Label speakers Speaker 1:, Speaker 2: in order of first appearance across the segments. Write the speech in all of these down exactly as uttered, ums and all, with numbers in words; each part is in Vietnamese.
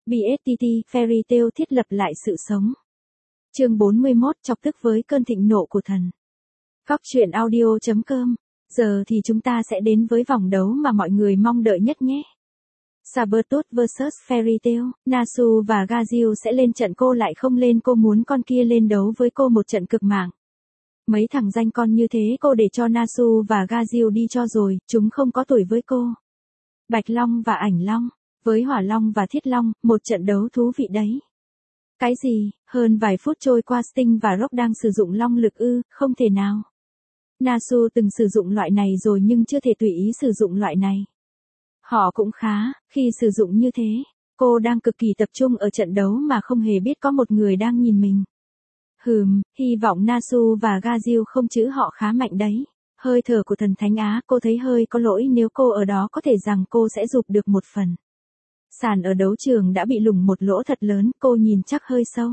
Speaker 1: bê ét tê tê, Fairy Tail thiết lập lại sự sống. Chương bốn mươi mốt, chọc tức với cơn thịnh nộ của thần. Góc truyện audio chấm com. Giờ thì chúng ta sẽ đến với vòng đấu mà mọi người mong đợi nhất nhé. Sabertooth versus Fairy Tail, Nasu và Gazelle sẽ lên trận, cô lại không lên, cô muốn con kia lên đấu với cô một trận cực mạng. Mấy thằng danh con như thế cô để cho Nasu và Gazelle đi cho rồi, chúng không có tuổi với cô. Bạch Long và Ảnh Long, với Hỏa Long và Thiết Long, một trận đấu thú vị đấy. Cái gì, hơn vài phút trôi qua Sting và Rock đang sử dụng long lực ư, không thể nào. Nasu từng sử dụng loại này rồi nhưng chưa thể tùy ý sử dụng loại này. Họ cũng khá, khi sử dụng như thế, cô đang cực kỳ tập trung ở trận đấu mà không hề biết có một người đang nhìn mình. Hừm, hy vọng Nasu và Gazelle không chữ họ khá mạnh đấy. Hơi thở của thần Thánh Á, cô thấy hơi có lỗi nếu cô ở đó, có thể rằng cô sẽ giục được một phần. Sàn ở đấu trường đã bị lủng một lỗ thật lớn, cô nhìn chắc hơi sâu.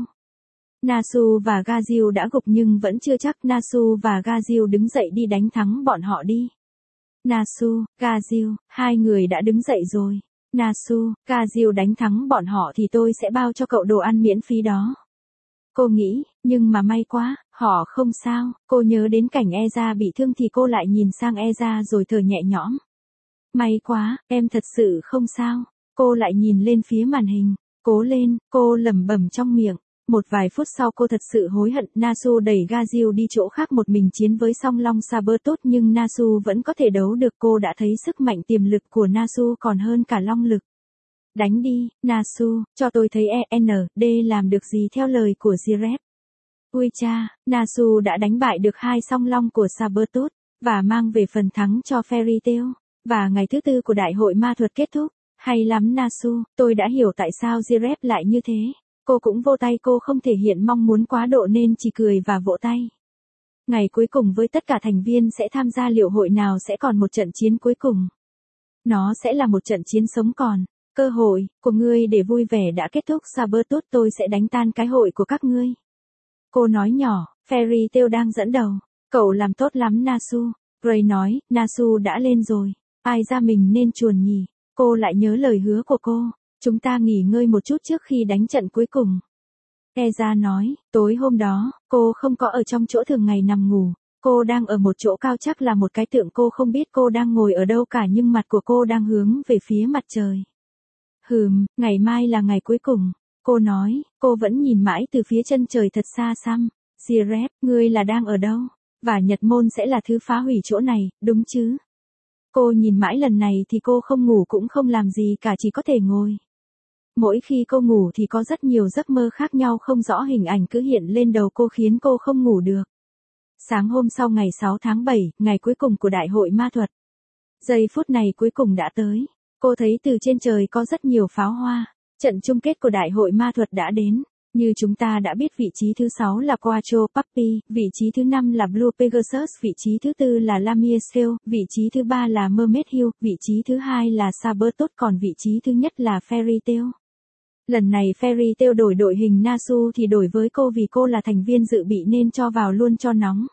Speaker 1: Nasu và Gazelle đã gục nhưng vẫn chưa chắc. Nasu và Gazelle đứng dậy đi đánh thắng bọn họ đi. Nasu, Gazelle, hai người đã đứng dậy rồi. Nasu, Gazelle đánh thắng bọn họ thì tôi sẽ bao cho cậu đồ ăn miễn phí đó. Cô nghĩ, nhưng mà may quá, họ không sao. Cô nhớ đến cảnh Eza bị thương thì cô lại nhìn sang Eza rồi thở nhẹ nhõm. May quá, em thật sự không sao. Cô lại nhìn lên phía màn hình. Cố lên, cô lẩm bẩm trong miệng. Một vài phút sau cô thật sự hối hận. Nasu đẩy Gazelle đi chỗ khác một mình chiến với song long Sabertooth nhưng Nasu vẫn có thể đấu được. Cô đã thấy sức mạnh tiềm lực của Nasu còn hơn cả long lực. Đánh đi, Nasu, cho tôi thấy e en đê làm được gì theo lời của Zirep. Ui cha, Nasu đã đánh bại được hai song long của Sabertooth, và mang về phần thắng cho Fairy Tail. Và ngày thứ tư của đại hội ma thuật kết thúc. Hay lắm Nasu, tôi đã hiểu tại sao Zirep lại như thế. Cô cũng vô tay, cô không thể hiện mong muốn quá độ nên chỉ cười và vỗ tay. Ngày cuối cùng với tất cả thành viên sẽ tham gia, liệu hội nào sẽ còn một trận chiến cuối cùng? Nó sẽ là một trận chiến sống còn. Cơ hội của ngươi để vui vẻ đã kết thúc. Sabertooth, tôi sẽ đánh tan cái hội của các ngươi. Cô nói nhỏ. Fairy Tail đang dẫn đầu. Cậu làm tốt lắm Nasu. Gray nói, Nasu đã lên rồi. Ai ra mình nên chuồn nhỉ? Cô lại nhớ lời hứa của cô. Chúng ta nghỉ ngơi một chút trước khi đánh trận cuối cùng. Eza nói, tối hôm đó, cô không có ở trong chỗ thường ngày nằm ngủ. Cô đang ở một chỗ cao, chắc là một cái tượng. Cô không biết cô đang ngồi ở đâu cả nhưng mặt của cô đang hướng về phía mặt trời. Hừm, ngày mai là ngày cuối cùng. Cô nói, cô vẫn nhìn mãi từ phía chân trời thật xa xăm. Zirep, ngươi là đang ở đâu? Và Nhật môn sẽ là thứ phá hủy chỗ này, đúng chứ? Cô nhìn mãi, lần này thì cô không ngủ cũng không làm gì cả, chỉ có thể ngồi. Mỗi khi cô ngủ thì có rất nhiều giấc mơ khác nhau không rõ hình ảnh cứ hiện lên đầu cô khiến cô không ngủ được. Sáng hôm sau ngày sáu tháng bảy, ngày cuối cùng của đại hội ma thuật. Giây phút này cuối cùng đã tới. Cô thấy từ trên trời có rất nhiều pháo hoa. Trận chung kết của đại hội ma thuật đã đến. Như chúng ta đã biết, vị trí thứ sáu là Quattro Puppy, vị trí thứ năm là Blue Pegasus, vị trí thứ tư là Lamia Scale, vị trí thứ ba là Mermaid Hill, vị trí thứ hai là Sabertooth, còn vị trí thứ nhất là Fairy Tail. Lần này Fairy Tail đổi đội hình. Nasu thì đổi với cô vì cô là thành viên dự bị nên cho vào luôn cho nóng.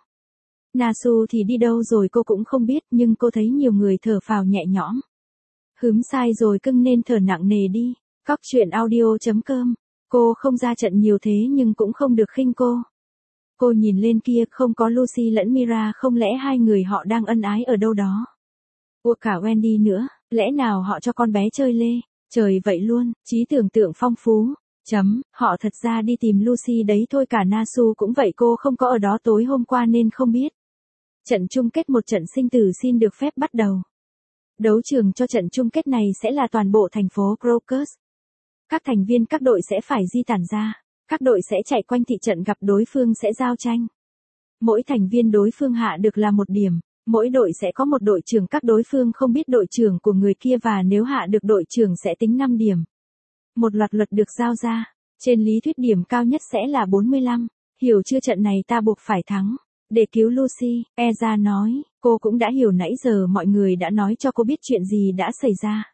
Speaker 1: Nasu thì đi đâu rồi cô cũng không biết, nhưng cô thấy nhiều người thở phào nhẹ nhõm. Hứm, sai rồi cưng, nên thở nặng nề đi. Góc truyện audio chấm com. Cô không ra trận nhiều thế nhưng cũng không được khinh cô. Cô nhìn lên kia, không có Lucy lẫn Mira, không lẽ hai người họ đang ân ái ở đâu đó? Ủa, cả Wendy nữa, lẽ nào họ cho con bé chơi lê? Trời, vậy luôn, trí tưởng tượng phong phú. Chấm, họ thật ra đi tìm Lucy đấy thôi. Cả Nasu cũng vậy, cô không có ở đó tối hôm qua nên không biết. Trận chung kết, một trận sinh tử xin được phép bắt đầu. Đấu trường cho trận chung kết này sẽ là toàn bộ thành phố Crocus. Các thành viên các đội sẽ phải di tản ra. Các đội sẽ chạy quanh thị trận, gặp đối phương sẽ giao tranh. Mỗi thành viên đối phương hạ được là một điểm. Mỗi đội sẽ có một đội trưởng, các đối phương không biết đội trưởng của người kia và nếu hạ được đội trưởng sẽ tính năm điểm. Một loạt luật được giao ra. Trên lý thuyết điểm cao nhất sẽ là bốn mươi lăm. Hiểu chưa, trận này ta buộc phải thắng. Để cứu Lucy, Eza nói, cô cũng đã hiểu, nãy giờ mọi người đã nói cho cô biết chuyện gì đã xảy ra.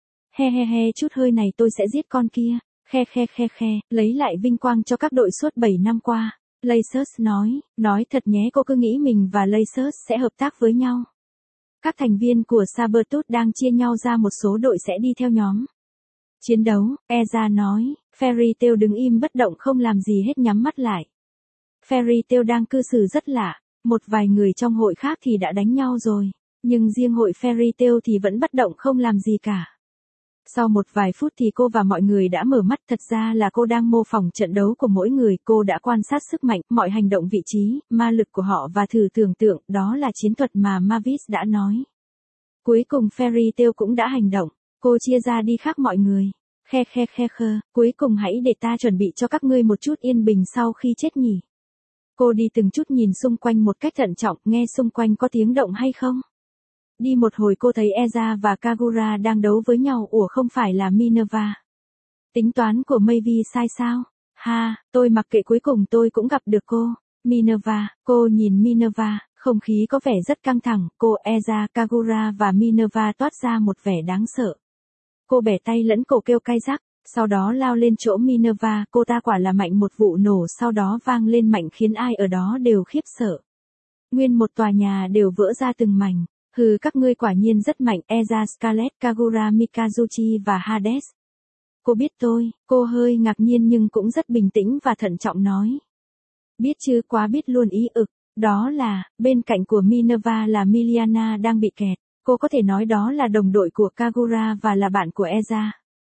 Speaker 1: He he he, chút hơi này tôi sẽ giết con kia. Khe khe khe khe, lấy lại vinh quang cho các đội suốt bảy năm qua. Lacers nói, nói thật nhé, cô cứ nghĩ mình và Lacers sẽ hợp tác với nhau. Các thành viên của Sabertooth đang chia nhau ra, một số đội sẽ đi theo nhóm. Chiến đấu, Ezra nói, Fairy Tail đứng im bất động không làm gì hết nhắm mắt lại. Fairy Tail đang cư xử rất lạ, một vài người trong hội khác thì đã đánh nhau rồi, nhưng riêng hội Fairy Tail thì vẫn bất động không làm gì cả. Sau một vài phút thì cô và mọi người đã mở mắt, thật ra là cô đang mô phỏng trận đấu của mỗi người, cô đã quan sát sức mạnh, mọi hành động vị trí, ma lực của họ và thử tưởng tượng, đó là chiến thuật mà Mavis đã nói. Cuối cùng Fairy Tail cũng đã hành động, cô chia ra đi khác mọi người. Khe khe khe khơ, cuối cùng hãy để ta chuẩn bị cho các ngươi một chút yên bình sau khi chết nhỉ. Cô đi từng chút nhìn xung quanh một cách thận trọng, nghe xung quanh có tiếng động hay không. Đi một hồi cô thấy Ezra và Kagura đang đấu với nhau, ủa không phải là Minerva. Tính toán của Mavis sai sao? Ha, tôi mặc kệ, cuối cùng tôi cũng gặp được cô. Minerva, cô nhìn Minerva, không khí có vẻ rất căng thẳng, cô, Ezra, Kagura và Minerva toát ra một vẻ đáng sợ. Cô bẻ tay lẫn cổ kêu cay rắc, sau đó lao lên chỗ Minerva, cô ta quả là mạnh, một vụ nổ sau đó vang lên mạnh khiến ai ở đó đều khiếp sợ. Nguyên một tòa nhà đều vỡ ra từng mảnh. Hừ, các ngươi quả nhiên rất mạnh, Ezra, Scarlet, Kagura, Mikazuchi và Hades. Cô biết tôi, cô hơi ngạc nhiên nhưng cũng rất bình tĩnh và thận trọng nói. Biết chứ, quá biết luôn ý ực, đó là, bên cạnh của Minerva là Miliana đang bị kẹt, cô có thể nói đó là đồng đội của Kagura và là bạn của Ezra.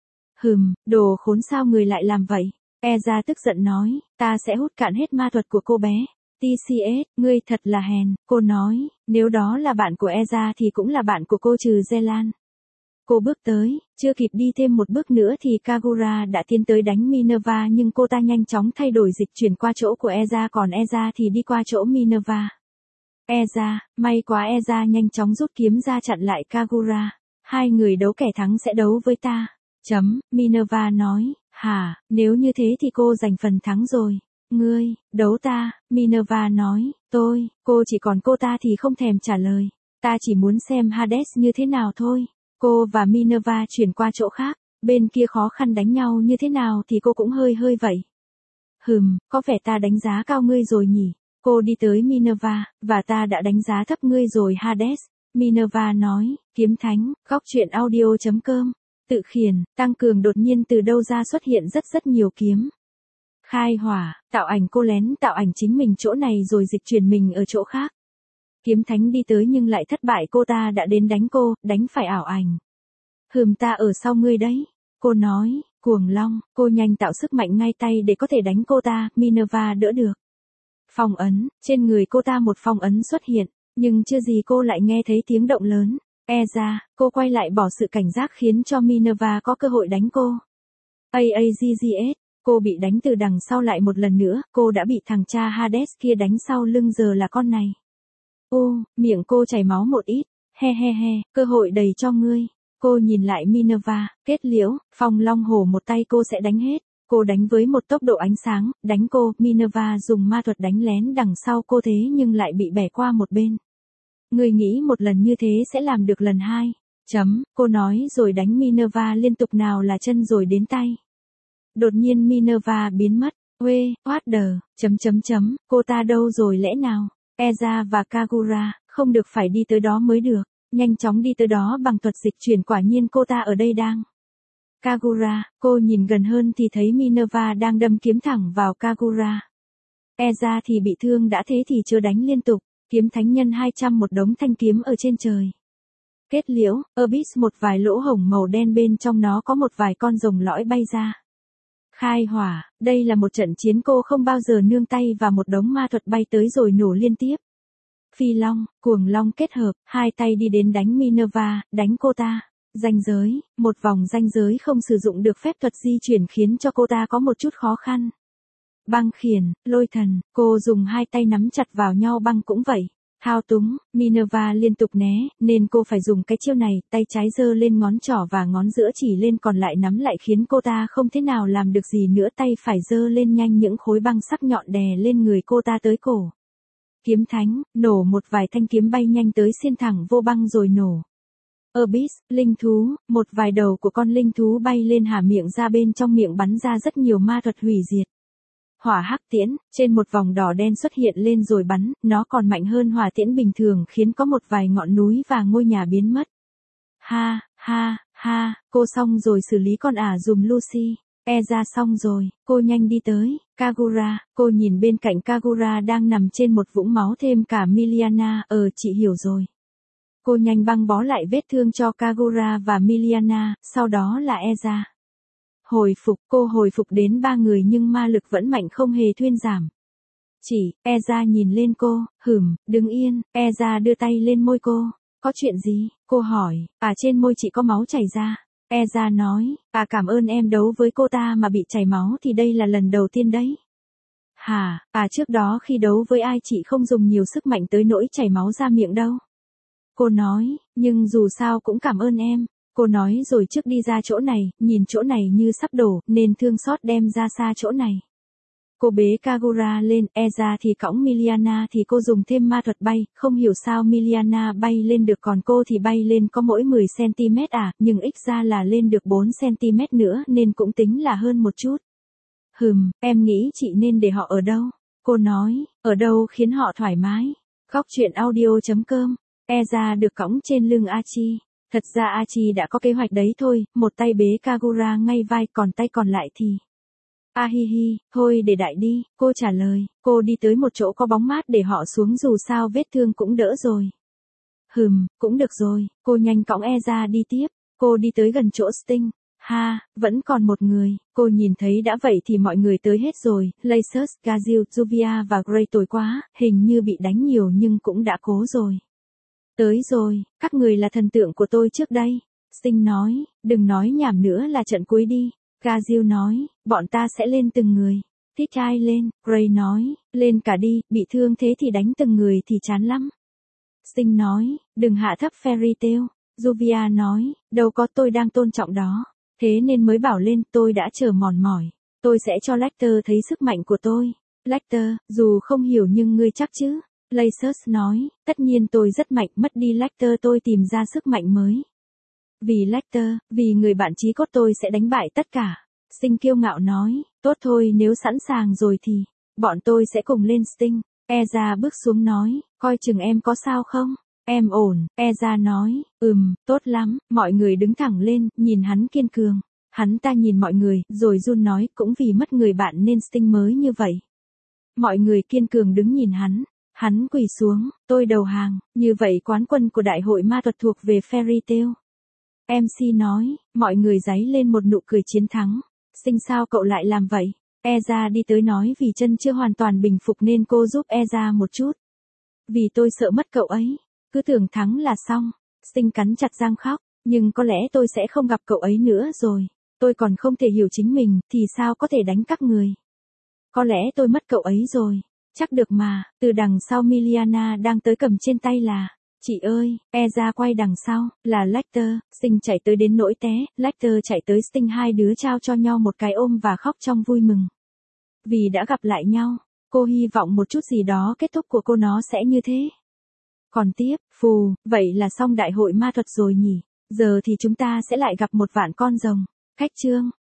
Speaker 1: Hừm, đồ khốn, sao người lại làm vậy? Ezra tức giận nói, ta sẽ hút cạn hết ma thuật của cô bé. tê xê ét, ngươi thật là hèn, cô nói, nếu đó là bạn của Ezra thì cũng là bạn của cô trừ Zelan. Cô bước tới, chưa kịp đi thêm một bước nữa thì Kagura đã tiến tới đánh Minerva, nhưng cô ta nhanh chóng thay đổi dịch chuyển qua chỗ của Ezra, còn Ezra thì đi qua chỗ Minerva. Ezra, may quá, Ezra nhanh chóng rút kiếm ra chặn lại Kagura. Hai người đấu, kẻ thắng sẽ đấu với ta. Chấm, Minerva nói, hả, nếu như thế thì cô giành phần thắng rồi. Ngươi, đấu ta, Minerva nói, tôi, cô chỉ còn cô ta thì không thèm trả lời. Ta chỉ muốn xem Hades như thế nào thôi. Cô và Minerva chuyển qua chỗ khác, bên kia khó khăn đánh nhau như thế nào thì cô cũng hơi hơi vậy. Hừm, có vẻ ta đánh giá cao ngươi rồi nhỉ. Cô đi tới Minerva, và ta đã đánh giá thấp ngươi rồi Hades. Minerva nói, kiếm thánh, góc truyện audio chấm com. Tự khiển, tăng cường, đột nhiên từ đâu ra xuất hiện rất rất nhiều kiếm. Khai hỏa, tạo ảnh, cô lén tạo ảnh chính mình chỗ này rồi dịch chuyển mình ở chỗ khác. Kiếm thánh đi tới nhưng lại thất bại, cô ta đã đến đánh cô, đánh phải ảo ảnh. Hừm, ta ở sau ngươi đấy. Cô nói, cuồng long, cô nhanh tạo sức mạnh ngay tay để có thể đánh cô ta, Minerva đỡ được. Phong ấn, trên người cô ta một phong ấn xuất hiện, nhưng chưa gì cô lại nghe thấy tiếng động lớn. E ra, cô quay lại bỏ sự cảnh giác khiến cho Minerva có cơ hội đánh cô. a a giê giê ét, cô bị đánh từ đằng sau lại một lần nữa, cô đã bị thằng cha Hades kia đánh sau lưng, giờ là con này. Ô, miệng cô chảy máu một ít, he he he, cơ hội đầy cho ngươi. Cô nhìn lại Minerva, kết liễu, phong long hổ một tay cô sẽ đánh hết. Cô đánh với một tốc độ ánh sáng, đánh cô, Minerva dùng ma thuật đánh lén đằng sau cô thế nhưng lại bị bẻ qua một bên. Ngươi nghĩ một lần như thế sẽ làm được lần hai. Chấm, cô nói rồi đánh Minerva liên tục, nào là chân rồi đến tay. Đột nhiên Minerva biến mất. Uê, what the, chấm chấm chấm, cô ta đâu rồi lẽ nào? Ezra và Kagura, không được, phải đi tới đó mới được. Nhanh chóng đi tới đó bằng thuật dịch chuyển, quả nhiên cô ta ở đây đang. Kagura, cô nhìn gần hơn thì thấy Minerva đang đâm kiếm thẳng vào Kagura. Ezra thì bị thương đã thế thì chưa đánh liên tục, kiếm thánh nhân hai trăm, một đống thanh kiếm ở trên trời. Kết liễu, Abyss, một vài lỗ hổng màu đen, bên trong nó có một vài con rồng lõi bay ra. Khai hỏa, đây là một trận chiến cô không bao giờ nương tay và một đống ma thuật bay tới rồi nổ liên tiếp. Phi long, cuồng long kết hợp, hai tay đi đến đánh Minerva, đánh cô ta. Ranh giới, một vòng ranh giới không sử dụng được phép thuật di chuyển khiến cho cô ta có một chút khó khăn. Băng khiển, lôi thần, cô dùng hai tay nắm chặt vào nhau, băng cũng vậy. Thao túng, Minerva liên tục né, nên cô phải dùng cái chiêu này, tay trái giơ lên ngón trỏ và ngón giữa chỉ lên, còn lại nắm lại khiến cô ta không thể nào làm được gì nữa, tay phải giơ lên nhanh, những khối băng sắc nhọn đè lên người cô ta tới cổ. Kiếm thánh, nổ, một vài thanh kiếm bay nhanh tới xiên thẳng vô băng rồi nổ. Abyss, linh thú, một vài đầu của con linh thú bay lên, há miệng ra, bên trong miệng bắn ra rất nhiều ma thuật hủy diệt. Hỏa hắc tiễn, trên một vòng đỏ đen xuất hiện lên rồi bắn, nó còn mạnh hơn hỏa tiễn bình thường khiến có một vài ngọn núi và ngôi nhà biến mất. Ha, ha, Ha, cô xong rồi xử lý con ả dùm Lucy. Eza xong rồi, cô nhanh đi tới. Kagura, cô nhìn bên cạnh Kagura đang nằm trên một vũng máu thêm cả Miliana. Ờ, chị hiểu rồi. Cô nhanh băng bó lại vết thương cho Kagura và Miliana, sau đó là Eza. Hồi phục, cô hồi phục đến ba người nhưng ma lực vẫn mạnh không hề thuyên giảm. Chỉ, Eza nhìn lên cô, hửm, đứng yên. Eza đưa tay lên môi cô. Có chuyện gì? Cô hỏi. À, trên môi chị có máu chảy ra. Eza nói, à, cảm ơn em đấu với cô ta mà bị chảy máu thì đây là lần đầu tiên đấy. Hả, à, trước đó khi đấu với ai chị không dùng nhiều sức mạnh tới nỗi chảy máu ra miệng đâu. Cô nói, nhưng dù sao cũng cảm ơn em. Cô nói rồi trước đi ra chỗ này, nhìn chỗ này như sắp đổ, nên thương xót đem ra xa chỗ này. Cô bế Kagura lên, Eza thì cõng Miliana thì cô dùng thêm ma thuật bay, không hiểu sao Miliana bay lên được còn cô thì bay lên có mỗi mười xăng-ti-mét à, nhưng ít ra là lên được bốn xăng-ti-mét nữa nên cũng tính là hơn một chút. Hừm, em nghĩ chị nên để họ ở đâu? Cô nói, ở đâu khiến họ thoải mái. Góc truyện audio chấm com. Eza được cõng trên lưng Achi. Thật ra Achi đã có kế hoạch đấy thôi, một tay bế Kagura ngay vai còn tay còn lại thì... A hi hi, thôi để đại đi, cô trả lời, cô đi tới một chỗ có bóng mát để họ xuống dù sao vết thương cũng đỡ rồi. Hừm, cũng được rồi, cô nhanh cõng Eza đi tiếp, cô đi tới gần chỗ Sting. Ha, vẫn còn một người, cô nhìn thấy đã vậy thì mọi người tới hết rồi, Lacus, Gazil, Juvia và Gray tồi quá, hình như bị đánh nhiều nhưng cũng đã cố rồi. Tới rồi, các người là thần tượng của tôi trước đây. Sting nói, đừng nói nhảm nữa là trận cuối đi. Gazil nói, bọn ta sẽ lên từng người. Thích ai lên, Gray nói, lên cả đi, bị thương thế thì đánh từng người thì chán lắm. Sting nói, đừng hạ thấp Fairy Tail. Juvia nói, đâu có tôi đang tôn trọng đó. Thế nên mới bảo lên tôi đã chờ mòn mỏi. Tôi sẽ cho Lecter thấy sức mạnh của tôi. Lecter, dù không hiểu nhưng ngươi chắc chứ. Lacus nói, tất nhiên tôi rất mạnh mất đi Lecter tôi tìm ra sức mạnh mới. Vì Lecter, vì người bạn chí cốt tôi sẽ đánh bại tất cả. Sting kiêu ngạo nói, tốt thôi nếu sẵn sàng rồi thì, bọn tôi sẽ cùng lên Sting. Eza bước xuống nói, coi chừng em có sao không? Em ổn, Eza nói, ừm, tốt lắm, mọi người đứng thẳng lên, nhìn hắn kiên cường. Hắn ta nhìn mọi người, rồi run nói, cũng vì mất người bạn nên Sting mới như vậy. Mọi người kiên cường đứng nhìn hắn. Hắn quỳ xuống, tôi đầu hàng, như vậy quán quân của đại hội ma thuật thuộc về Fairy Tail. em xê nói, mọi người giấy lên một nụ cười chiến thắng. Sting sao cậu lại làm vậy? Eza đi tới nói vì chân chưa hoàn toàn bình phục nên cô giúp Eza một chút. Vì tôi sợ mất cậu ấy. Cứ tưởng thắng là xong. Sting cắn chặt răng khóc, nhưng có lẽ tôi sẽ không gặp cậu ấy nữa rồi. Tôi còn không thể hiểu chính mình, thì sao có thể đánh các người. Có lẽ tôi mất cậu ấy rồi. Chắc được mà, từ đằng sau Miliana đang tới cầm trên tay là, chị ơi, Eza quay đằng sau, là Lecter. Sting chạy tới đến nỗi té, Lecter chạy tới Sting hai đứa trao cho nhau một cái ôm và khóc trong vui mừng. Vì đã gặp lại nhau, cô hy vọng một chút gì đó kết thúc của cô nó sẽ như thế. Còn tiếp, phù, vậy là xong đại hội ma thuật rồi nhỉ, giờ thì chúng ta sẽ lại gặp một vạn con rồng. Khách chương.